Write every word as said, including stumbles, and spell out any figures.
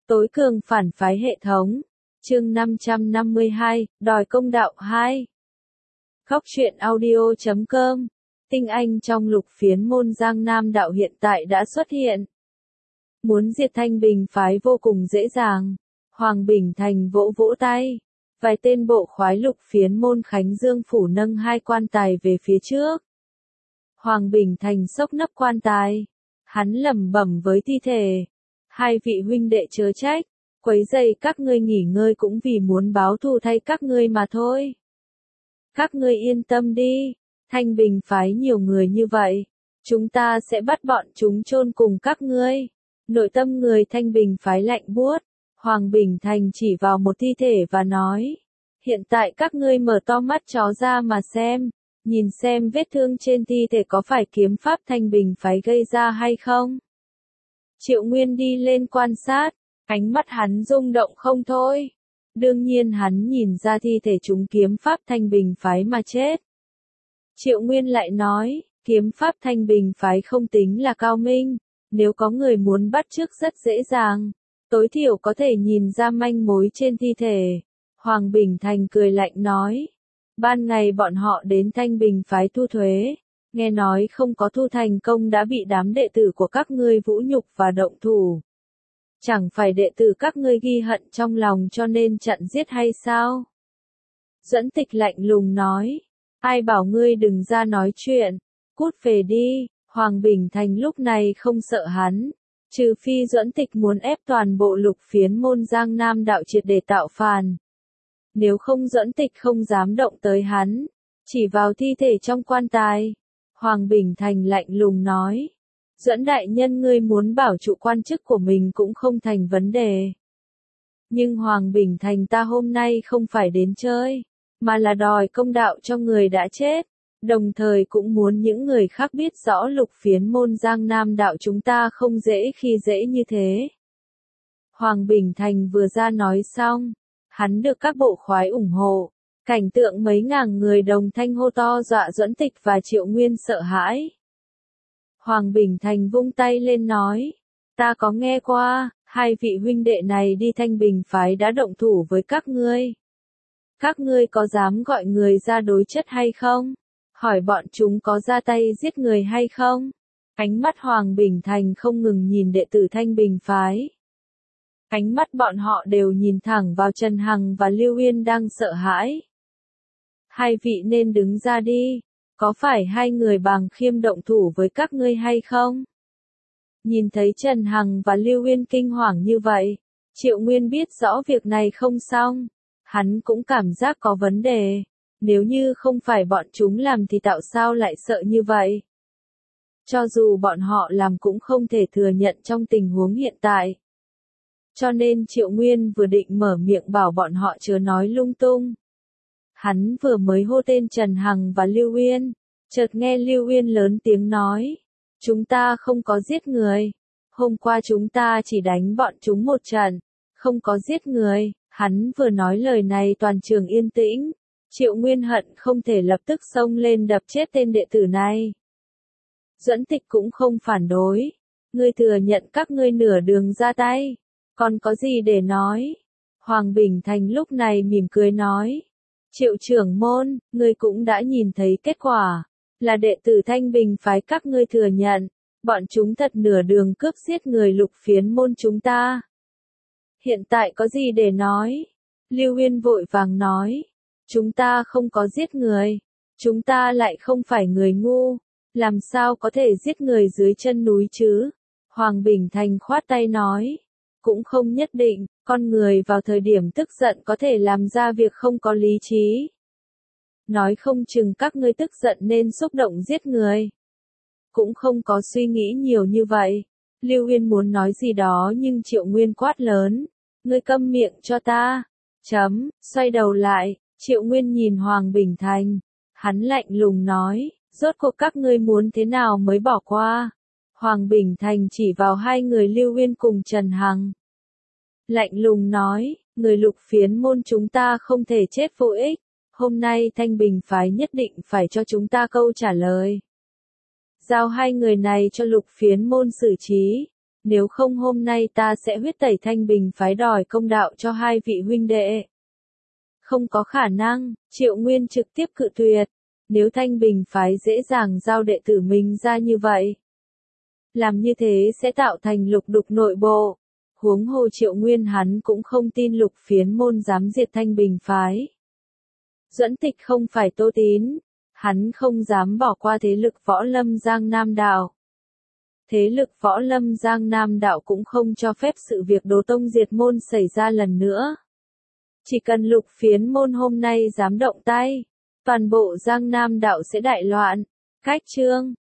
Tối cường phản phái hệ thống. Chương năm trăm năm mươi hai, đòi công đạo hai. Khóc chuyện audio chấm com. Tinh anh trong lục phiến môn Giang Nam đạo hiện tại đã xuất hiện. Muốn diệt Thanh Bình phái vô cùng dễ dàng. Hoàng Bình Thành vỗ vỗ tay. Vài tên bộ khoái lục phiến môn Khánh Dương phủ nâng hai quan tài về phía trước. Hoàng Bình Thành xốc nắp quan tài. Hắn lẩm bẩm với thi thể. Hai vị huynh đệ chớ trách. Quấy rầy các ngươi nghỉ ngơi cũng vì muốn báo thù thay các ngươi mà thôi. Các ngươi yên tâm đi. Thanh Bình phái nhiều người như vậy. Chúng ta sẽ bắt bọn chúng chôn cùng các ngươi. Nội tâm người Thanh Bình phái lạnh buốt. Hoàng Bình Thành chỉ vào một thi thể và nói. Hiện tại các ngươi mở to mắt chó ra mà xem. Nhìn xem vết thương trên thi thể có phải kiếm pháp Thanh Bình phái gây ra hay không. Triệu Nguyên đi lên quan sát. Ánh mắt hắn rung động không thôi. Đương nhiên hắn nhìn ra thi thể chúng kiếm pháp Thanh Bình phái mà chết. Triệu Nguyên lại nói, kiếm pháp Thanh Bình phái không tính là cao minh. Nếu có người muốn bắt chước rất dễ dàng. Tối thiểu có thể nhìn ra manh mối trên thi thể. Hoàng Bình Thành cười lạnh nói. Ban ngày bọn họ đến Thanh Bình phái thu thuế. Nghe nói không có thu thành công đã bị đám đệ tử của các ngươi vũ nhục và động thủ. Chẳng phải đệ tử các ngươi ghi hận trong lòng cho nên chặn giết hay sao? Duẫn Tịch lạnh lùng nói. Ai bảo ngươi đừng ra nói chuyện. Cút về đi. Hoàng Bình Thành lúc này không sợ hắn. Trừ phi Duẫn Tịch muốn ép toàn bộ lục phiến môn Giang Nam đạo triệt để tạo phản. Nếu không Duẫn Tịch không dám động tới hắn. Chỉ vào thi thể trong quan tài. Hoàng Bình Thành lạnh lùng nói. Duẫn đại nhân ngươi muốn bảo trụ quan chức của mình cũng không thành vấn đề. Nhưng Hoàng Bình Thành ta hôm nay không phải đến chơi, mà là đòi công đạo cho người đã chết, đồng thời cũng muốn những người khác biết rõ lục phiến môn Giang Nam đạo chúng ta không dễ khi dễ như thế. Hoàng Bình Thành vừa ra nói xong, hắn được các bộ khoái ủng hộ, cảnh tượng mấy ngàn người đồng thanh hô to dọa Duẫn Tịch và Triệu Nguyên sợ hãi. Hoàng Bình Thành vung tay lên nói, ta có nghe qua, hai vị huynh đệ này đi Thanh Bình phái đã động thủ với các ngươi. Các ngươi có dám gọi người ra đối chất hay không? Hỏi bọn chúng có ra tay giết người hay không? Ánh mắt Hoàng Bình Thành không ngừng nhìn đệ tử Thanh Bình phái. Ánh mắt bọn họ đều nhìn thẳng vào Trần Hằng và Lưu Uyên đang sợ hãi. Hai vị nên đứng ra đi. Có phải hai người Bàng Khiêm động thủ với các ngươi hay không? Nhìn thấy Trần Hằng và Lưu Uyên kinh hoàng như vậy, Triệu Nguyên biết rõ việc này không xong. Hắn cũng cảm giác có vấn đề. Nếu như không phải bọn chúng làm thì tại sao lại sợ như vậy? Cho dù bọn họ làm cũng không thể thừa nhận trong tình huống hiện tại. Cho nên Triệu Nguyên vừa định mở miệng bảo bọn họ chớ nói lung tung. Hắn vừa mới hô tên Trần Hằng và Lưu Uyên, chợt nghe Lưu Uyên lớn tiếng nói, chúng ta không có giết người, hôm qua chúng ta chỉ đánh bọn chúng một trận, không có giết người. Hắn vừa nói lời này toàn trường yên tĩnh, Triệu Nguyên hận không thể lập tức xông lên đập chết tên đệ tử này. Duẫn Tịch cũng không phản đối, ngươi thừa nhận các ngươi nửa đường ra tay, còn có gì để nói? Hoàng Bình Thành lúc này mỉm cười nói. Triệu trưởng môn, ngươi cũng đã nhìn thấy kết quả, là đệ tử Thanh Bình phái các ngươi thừa nhận, bọn chúng thật nửa đường cướp giết người lục phiến môn chúng ta. Hiện tại có gì để nói? Lưu Uyên vội vàng nói, chúng ta không có giết người, chúng ta lại không phải người ngu, làm sao có thể giết người dưới chân núi chứ? Hoàng Bình Thành khoát tay nói, cũng không nhất định. Con người vào thời điểm tức giận có thể làm ra việc không có lý trí. Nói không chừng các ngươi tức giận nên xúc động giết người. Cũng không có suy nghĩ nhiều như vậy. Lưu Uyên muốn nói gì đó nhưng Triệu Nguyên quát lớn. Ngươi câm miệng cho ta. Chấm, xoay đầu lại, Triệu Nguyên nhìn Hoàng Bình Thành. Hắn lạnh lùng nói, rốt cuộc các ngươi muốn thế nào mới bỏ qua. Hoàng Bình Thành chỉ vào hai người Lưu Uyên cùng Trần Hằng. Lạnh lùng nói, người lục phiến môn chúng ta không thể chết vô ích, hôm nay Thanh Bình phái nhất định phải cho chúng ta câu trả lời. Giao hai người này cho lục phiến môn xử trí, Nếu không hôm nay ta sẽ huyết tẩy Thanh Bình phái đòi công đạo cho hai vị huynh đệ. Không có khả năng, Triệu Nguyên trực tiếp cự tuyệt. Nếu Thanh Bình phái dễ dàng giao đệ tử mình ra như vậy, làm như thế sẽ tạo thành lục đục nội bộ. Huống hồ Triệu Nguyên hắn cũng không tin Lục Phiến môn dám diệt Thanh Bình phái. Duẫn Tịch không phải Tô Tín, hắn không dám bỏ qua thế lực võ lâm Giang Nam đạo. Thế lực võ lâm Giang Nam đạo cũng không cho phép sự việc Đồ Tông diệt môn xảy ra lần nữa. Chỉ cần Lục Phiến môn hôm nay dám động tay, toàn bộ Giang Nam đạo sẽ đại loạn. Cách chương